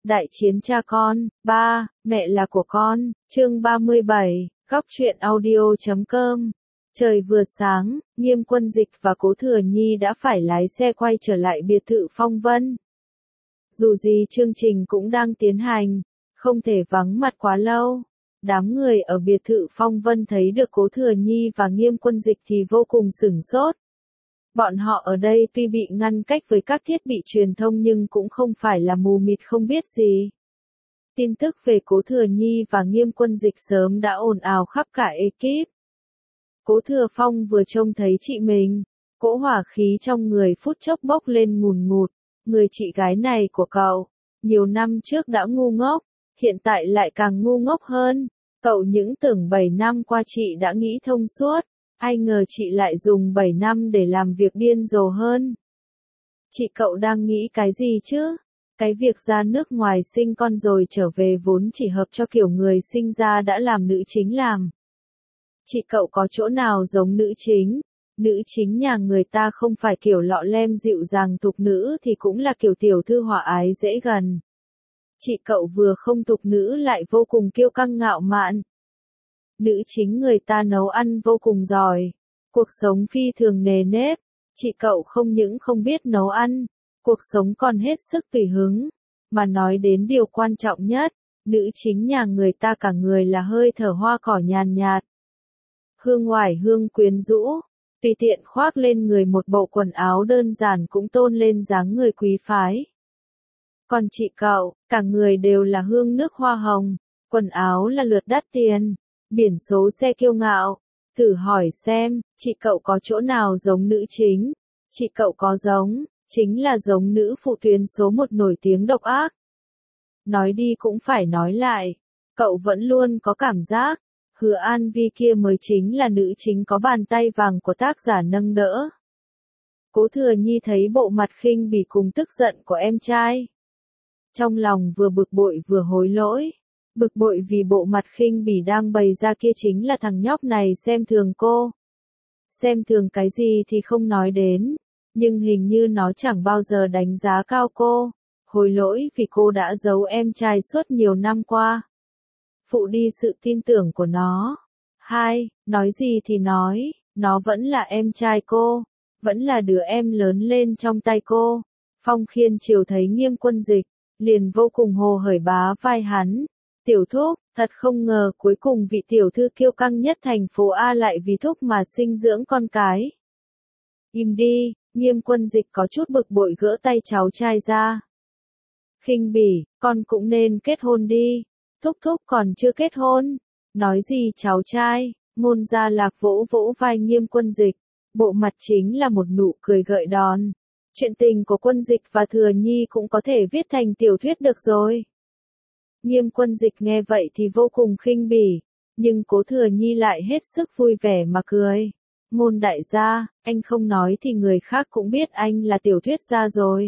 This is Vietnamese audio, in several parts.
Đại chiến cha con, ba, mẹ là của con, chương 37, góc truyện audio.com. Trời vừa sáng, Nghiêm Quân Dịch và Cố Thừa Nhi đã phải lái xe quay trở lại biệt thự Phong Vân. Dù gì chương trình cũng đang tiến hành, không thể vắng mặt quá lâu. Đám người ở biệt thự Phong Vân thấy được Cố Thừa Nhi và Nghiêm Quân Dịch thì vô cùng sửng sốt. Bọn họ ở đây tuy bị ngăn cách với các thiết bị truyền thông nhưng cũng không phải là mù mịt không biết gì. Tin tức về Cố Thừa Nhi và Nghiêm Quân Dịch sớm đã ồn ào khắp cả ekip. Cố Thừa Phong vừa trông thấy chị mình, cỗ hỏa khí trong người phút chốc bốc lên ngùn ngụt. Người chị gái này của cậu, nhiều năm trước đã ngu ngốc, hiện tại lại càng ngu ngốc hơn. Cậu những tưởng 7 năm qua chị đã nghĩ thông suốt, ai ngờ chị lại dùng 7 năm để làm việc điên rồ hơn. Chị cậu đang nghĩ cái gì chứ? Cái việc ra nước ngoài sinh con rồi trở về vốn chỉ hợp cho kiểu người sinh ra đã làm nữ chính làm. Chị cậu có chỗ nào giống nữ chính? Nữ chính nhà người ta không phải kiểu lọ lem dịu dàng tục nữ thì cũng là kiểu tiểu thư hòa ái dễ gần. Chị cậu vừa không tục nữ lại vô cùng kiêu căng ngạo mạn. Nữ chính người ta nấu ăn vô cùng giỏi, cuộc sống phi thường nề nếp. Chị cậu không những không biết nấu ăn, cuộc sống còn hết sức tùy hứng. Mà nói đến điều quan trọng nhất, nữ chính nhà người ta cả người là hơi thở hoa cỏ nhàn nhạt. Hương oải hương quyến rũ, tùy tiện khoác lên người một bộ quần áo đơn giản cũng tôn lên dáng người quý phái. Còn chị cậu, cả người đều là hương nước hoa hồng, quần áo là lượt đắt tiền, biển số xe kiêu ngạo. Thử hỏi xem, chị cậu có chỗ nào giống nữ chính? Chị cậu có giống, chính là giống nữ phụ tuyến số 1 nổi tiếng độc ác. Nói đi cũng phải nói lại, cậu vẫn luôn có cảm giác, Hứa An Vi kia mới chính là nữ chính có bàn tay vàng của tác giả nâng đỡ. Cố Thừa Nhi thấy bộ mặt khinh bỉ cùng tức giận của em trai. Trong lòng vừa bực bội vừa hối lỗi. Bực bội vì bộ mặt khinh bỉ đang bày ra kia chính là thằng nhóc này xem thường cô. Xem thường cái gì thì không nói đến, nhưng hình như nó chẳng bao giờ đánh giá cao cô. Hối lỗi vì cô đã giấu em trai suốt nhiều năm qua. Phụ đi sự tin tưởng của nó. Hai, nói gì thì nói, nó vẫn là em trai cô, vẫn là đứa em lớn lên trong tay cô. Phong Khiên Triều thấy Nghiêm Quân Dịch, liền vô cùng hồ hởi bá vai hắn. Tiểu thúc, thật không ngờ cuối cùng vị tiểu thư kiêu căng nhất thành phố A lại vì thúc mà sinh dưỡng con cái. Im đi, Nghiêm Quân Dịch có chút bực bội gỡ tay cháu trai ra. Khinh bỉ, con cũng nên kết hôn đi. Thúc thúc còn chưa kết hôn. Nói gì cháu trai, Ngôn Gia Lạc vỗ vỗ vai Nghiêm Quân Dịch. Bộ mặt chính là một nụ cười gợi đòn. Chuyện tình của Quân Dịch và Thừa Nhi cũng có thể viết thành tiểu thuyết được rồi. Nghiêm Quân Dịch nghe vậy thì vô cùng khinh bỉ, nhưng Cố Thừa Nhi lại hết sức vui vẻ mà cười. Ngôn đại gia, anh không nói thì người khác cũng biết anh là tiểu thuyết gia rồi.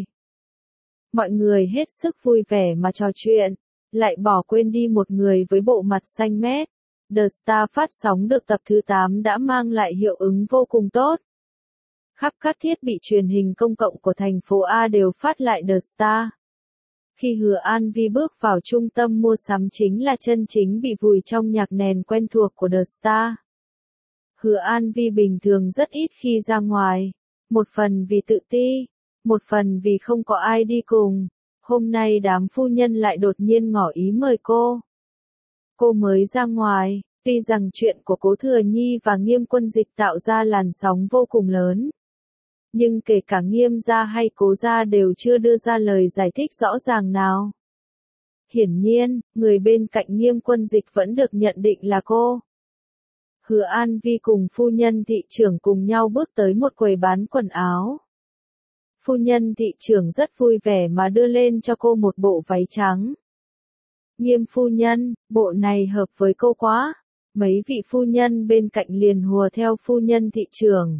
Mọi người hết sức vui vẻ mà trò chuyện, lại bỏ quên đi một người với bộ mặt xanh mét. The Star phát sóng được tập thứ 8 đã mang lại hiệu ứng vô cùng tốt. Khắp các thiết bị truyền hình công cộng của thành phố A đều phát lại The Star. Khi Hứa An Vi bước vào trung tâm mua sắm chính là chân chính bị vùi trong nhạc nền quen thuộc của The Star. Hứa An Vi bình thường rất ít khi ra ngoài, một phần vì tự ti, một phần vì không có ai đi cùng. Hôm nay đám phu nhân lại đột nhiên ngỏ ý mời cô. Cô mới ra ngoài, tuy rằng chuyện của Cố Thừa Nhi và Nghiêm Quân Dịch tạo ra làn sóng vô cùng lớn. Nhưng kể cả Nghiêm gia hay Cố gia đều chưa đưa ra lời giải thích rõ ràng nào. Hiển nhiên, người bên cạnh Nghiêm Quân Dịch vẫn được nhận định là cô. Hứa An Vi cùng phu nhân thị trưởng cùng nhau bước tới một quầy bán quần áo. Phu nhân thị trưởng rất vui vẻ mà đưa lên cho cô một bộ váy trắng. Nghiêm phu nhân, bộ này hợp với cô quá. Mấy vị phu nhân bên cạnh liền hùa theo phu nhân thị trưởng.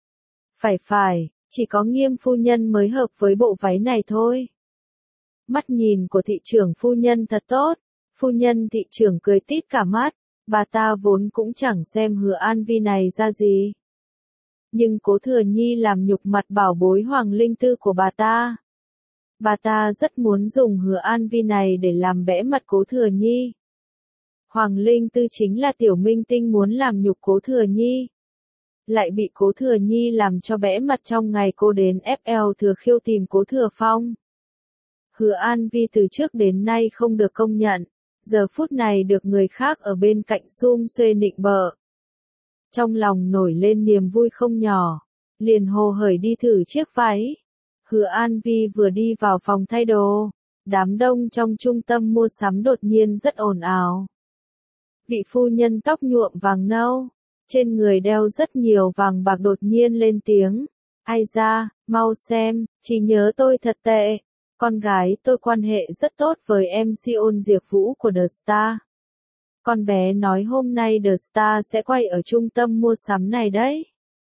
Phải, chỉ có Nghiêm phu nhân mới hợp với bộ váy này thôi. Mắt nhìn của thị trưởng phu nhân thật tốt. Phu nhân thị trưởng cười tít cả mắt. Bà ta vốn cũng chẳng xem Hứa An Vi này ra gì. Nhưng Cố Thừa Nhi làm nhục mặt bảo bối Hoàng Linh Tư của bà ta. Bà ta rất muốn dùng Hứa An Vi này để làm bẽ mặt Cố Thừa Nhi. Hoàng Linh Tư chính là tiểu minh tinh muốn làm nhục Cố Thừa Nhi. Lại bị Cố Thừa Nhi làm cho bẽ mặt trong ngày cô đến FL Thừa Khiêu tìm Cố Thừa Phong. Hứa An Vi từ trước đến nay không được công nhận, giờ phút này được người khác ở bên cạnh sum xuê nịnh bợ. Trong lòng nổi lên niềm vui không nhỏ, liền hồ hởi đi thử chiếc váy. Hứa An Vi vừa đi vào phòng thay đồ, đám đông trong trung tâm mua sắm đột nhiên rất ồn ào. Vị phu nhân tóc nhuộm vàng nâu, trên người đeo rất nhiều vàng bạc đột nhiên lên tiếng. Ai ra, mau xem, chỉ nhớ tôi thật tệ. Con gái tôi quan hệ rất tốt với MC Ôn Diệp Vũ của The Star. Con bé nói hôm nay The Star sẽ quay ở trung tâm mua sắm này đấy.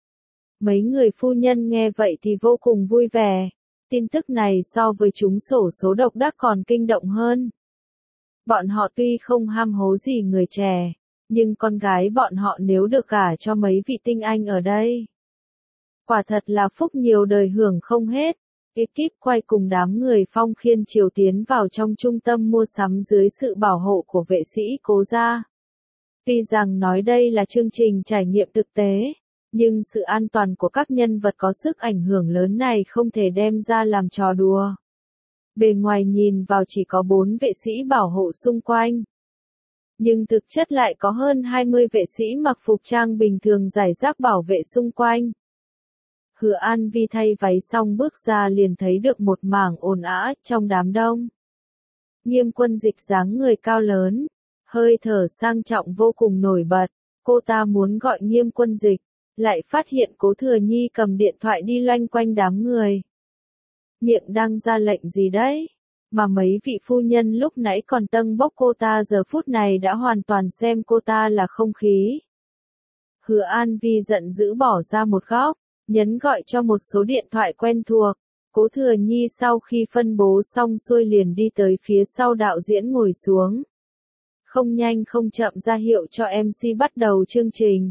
Mấy người phu nhân nghe vậy thì vô cùng vui vẻ. Tin tức này so với trúng xổ số độc đắc còn kinh động hơn. Bọn họ tuy không ham hố gì người trẻ, nhưng con gái bọn họ nếu được gả cho mấy vị tinh anh ở đây, quả thật là phúc nhiều đời hưởng không hết. Ekip quay cùng đám người phong khiên triều tiến vào trong trung tâm mua sắm dưới sự bảo hộ của vệ sĩ Cố gia. Tuy rằng nói đây là chương trình trải nghiệm thực tế, nhưng sự an toàn của các nhân vật có sức ảnh hưởng lớn này không thể đem ra làm trò đùa. Bề ngoài nhìn vào chỉ có 4 vệ sĩ bảo hộ xung quanh, nhưng thực chất lại có hơn 20 vệ sĩ mặc phục trang bình thường rải rác bảo vệ xung quanh. Hứa An Vi thay váy xong bước ra liền thấy được một mảng ồn ào trong đám đông. Nghiêm Quân Dịch dáng người cao lớn, hơi thở sang trọng vô cùng nổi bật, cô ta muốn gọi Nghiêm Quân Dịch, lại phát hiện Cố Thừa Nhi cầm điện thoại đi loanh quanh đám người. Miệng đang ra lệnh gì đấy? Mà mấy vị phu nhân lúc nãy còn tâng bốc cô ta giờ phút này đã hoàn toàn xem cô ta là không khí. Hứa An Vi giận dữ bỏ ra một góc, nhấn gọi cho một số điện thoại quen thuộc. Cố Thừa Nhi sau khi phân bố xong xuôi liền đi tới phía sau đạo diễn ngồi xuống. Không nhanh không chậm ra hiệu cho MC bắt đầu chương trình.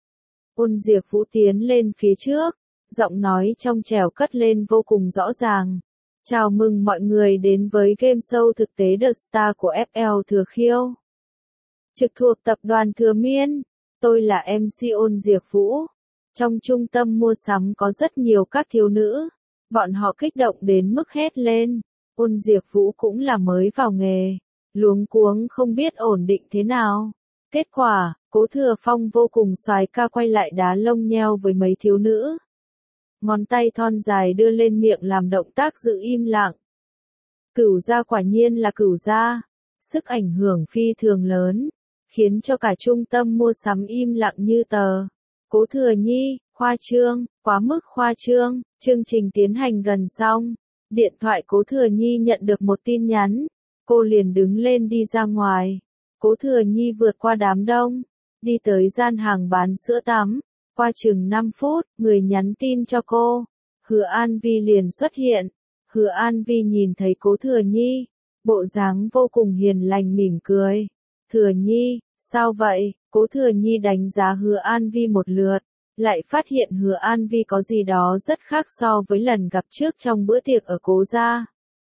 Ôn Diệp Vũ tiến lên phía trước, giọng nói trong trẻo cất lên vô cùng rõ ràng. Chào mừng mọi người đến với game show thực tế The Star của FL Thừa Khiêu. Trực thuộc tập đoàn Thừa Miên, tôi là MC Ôn Diệp Vũ. Trong trung tâm mua sắm có rất nhiều các thiếu nữ, bọn họ kích động đến mức hét lên. Ôn Diệp Vũ cũng là mới vào nghề, luống cuống không biết ổn định thế nào. Kết quả, Cố Thừa Phong vô cùng soái ca quay lại đá lông nheo với mấy thiếu nữ. Ngón tay thon dài đưa lên miệng làm động tác giữ im lặng. Cửu gia quả nhiên là cửu gia, sức ảnh hưởng phi thường lớn, khiến cho cả trung tâm mua sắm im lặng như tờ. Cố Thừa Nhi, khoa trương, quá mức khoa trương. Chương trình tiến hành gần xong, điện thoại Cố Thừa Nhi nhận được một tin nhắn, cô liền đứng lên đi ra ngoài. Cố Thừa Nhi vượt qua đám đông, đi tới gian hàng bán sữa tắm. Qua chừng 5 phút, người nhắn tin cho cô. Hứa An Vi liền xuất hiện. Hứa An Vi nhìn thấy Cố Thừa Nhi, bộ dáng vô cùng hiền lành mỉm cười. Thừa Nhi, sao vậy? Cố Thừa Nhi đánh giá Hứa An Vi một lượt, lại phát hiện Hứa An Vi có gì đó rất khác so với lần gặp trước trong bữa tiệc ở Cố gia.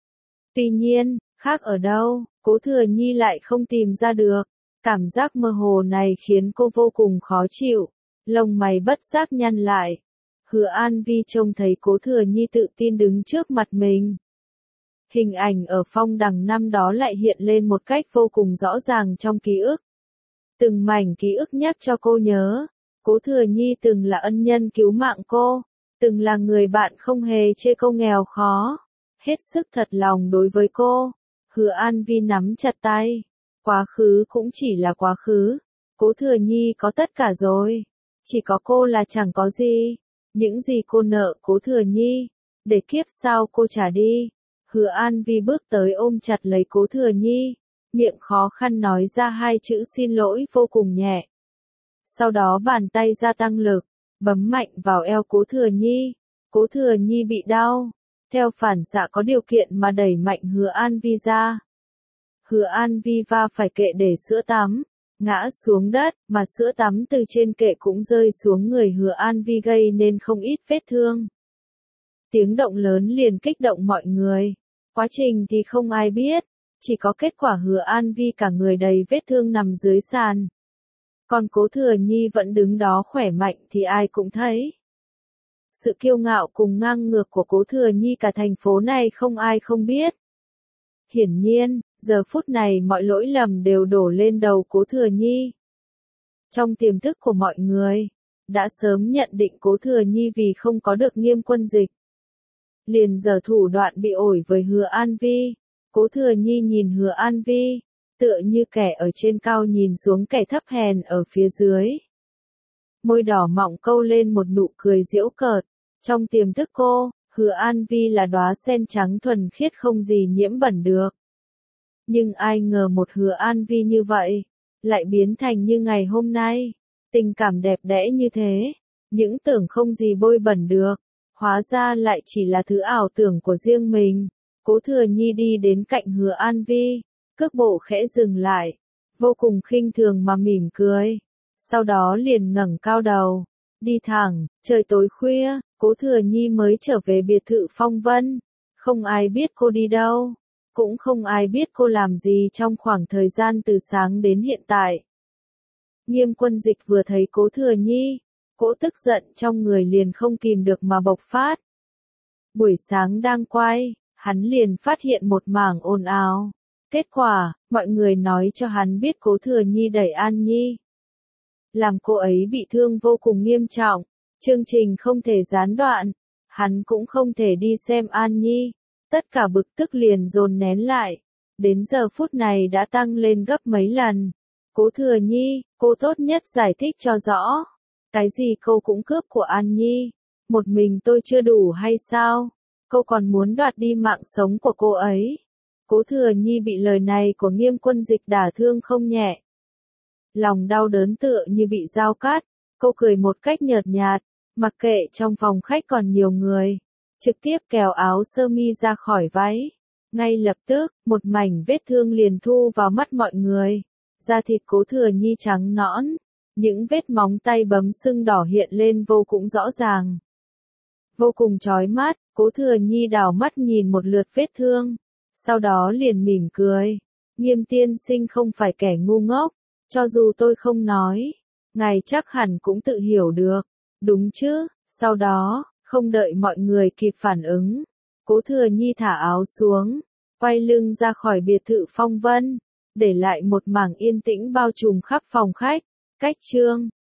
Tuy nhiên, khác ở đâu, Cố Thừa Nhi lại không tìm ra được. Cảm giác mơ hồ này khiến cô vô cùng khó chịu. Lông mày bất giác nhăn lại. Hứa An Vi trông thấy Cố Thừa Nhi tự tin đứng trước mặt mình. Hình ảnh ở phong đằng năm đó lại hiện lên một cách vô cùng rõ ràng trong ký ức. Từng mảnh ký ức nhắc cho cô nhớ. Cố Thừa Nhi từng là ân nhân cứu mạng cô. Từng là người bạn không hề chê cô nghèo khó. Hết sức thật lòng đối với cô. Hứa An Vi nắm chặt tay. Quá khứ cũng chỉ là quá khứ. Cố Thừa Nhi có tất cả rồi. Chỉ có cô là chẳng có gì. Những gì cô nợ Cố Thừa Nhi, để kiếp sau cô trả đi. Hứa An Vi bước tới ôm chặt lấy Cố Thừa Nhi, miệng khó khăn nói ra hai chữ xin lỗi vô cùng nhẹ. Sau đó bàn tay gia tăng lực, bấm mạnh vào eo Cố Thừa Nhi. Cố Thừa Nhi bị đau, theo phản xạ có điều kiện mà đẩy mạnh Hứa An Vi ra. Hứa An Vi va phải kệ để sữa tắm, ngã xuống đất, mà sữa tắm từ trên kệ cũng rơi xuống người Hứa An Vi gây nên không ít vết thương. Tiếng động lớn liền kích động mọi người. Quá trình thì không ai biết, chỉ có kết quả Hứa An Vi cả người đầy vết thương nằm dưới sàn. Còn Cố Thừa Nhi vẫn đứng đó khỏe mạnh thì ai cũng thấy. Sự kiêu ngạo cùng ngang ngược của Cố Thừa Nhi cả thành phố này không ai không biết. Hiển nhiên, giờ phút này mọi lỗi lầm đều đổ lên đầu Cố Thừa Nhi. Trong tiềm thức của mọi người, đã sớm nhận định Cố Thừa Nhi vì không có được Nghiêm Quân Dịch, liền giở thủ đoạn bị ổi với Hứa An Vi. Cố Thừa Nhi nhìn Hứa An Vi, tựa như kẻ ở trên cao nhìn xuống kẻ thấp hèn ở phía dưới. Môi đỏ mọng câu lên một nụ cười giễu cợt. Trong tiềm thức cô, Hứa An Vi là đóa sen trắng thuần khiết không gì nhiễm bẩn được. Nhưng ai ngờ một Hứa An Vi như vậy, lại biến thành như ngày hôm nay. Tình cảm đẹp đẽ như thế, những tưởng không gì bôi bẩn được, hóa ra lại chỉ là thứ ảo tưởng của riêng mình. Cố Thừa Nhi đi đến cạnh Hứa An Vi, cước bộ khẽ dừng lại, vô cùng khinh thường mà mỉm cười. Sau đó liền ngẩng cao đầu, đi thẳng. Trời tối khuya, Cố Thừa Nhi mới trở về biệt thự Phong Vân. Không ai biết cô đi đâu, cũng không ai biết cô làm gì trong khoảng thời gian từ sáng đến hiện tại. Nghiêm Quân Dịch vừa thấy Cố Thừa Nhi, cỗ tức giận trong người liền không kìm được mà bộc phát. Buổi sáng đang quay, hắn liền phát hiện một mảng ồn ào. Kết quả, mọi người nói cho hắn biết Cố Thừa Nhi đẩy An Nhi, làm cô ấy bị thương vô cùng nghiêm trọng. Chương trình không thể gián đoạn, hắn cũng không thể đi xem An Nhi. Tất cả bực tức liền dồn nén lại, đến giờ phút này đã tăng lên gấp mấy lần. Cố Thừa Nhi, cô tốt nhất giải thích cho rõ. Cái gì cô cũng cướp của An Nhi, một mình tôi chưa đủ hay sao? Cô còn muốn đoạt đi mạng sống của cô ấy. Cố Thừa Nhi bị lời này của Nghiêm Quân Dịch đả thương không nhẹ. Lòng đau đớn tựa như bị dao cắt, cô cười một cách nhợt nhạt, mặc kệ trong phòng khách còn nhiều người, trực tiếp kéo áo sơ mi ra khỏi váy. Ngay lập tức, một mảnh vết thương liền thu vào mắt mọi người. Da thịt Cố Thừa Nhi trắng nõn, những vết móng tay bấm sưng đỏ hiện lên vô cùng rõ ràng. Vô cùng chói mắt, Cố Thừa Nhi đảo mắt nhìn một lượt vết thương, sau đó liền mỉm cười. Nghiêm tiên sinh không phải kẻ ngu ngốc, cho dù tôi không nói, ngài chắc hẳn cũng tự hiểu được, đúng chứ? Sau đó, không đợi mọi người kịp phản ứng, Cố Thừa Nhi thả áo xuống, quay lưng ra khỏi biệt thự Phong Vân, để lại một mảng yên tĩnh bao trùm khắp phòng khách. Cách chương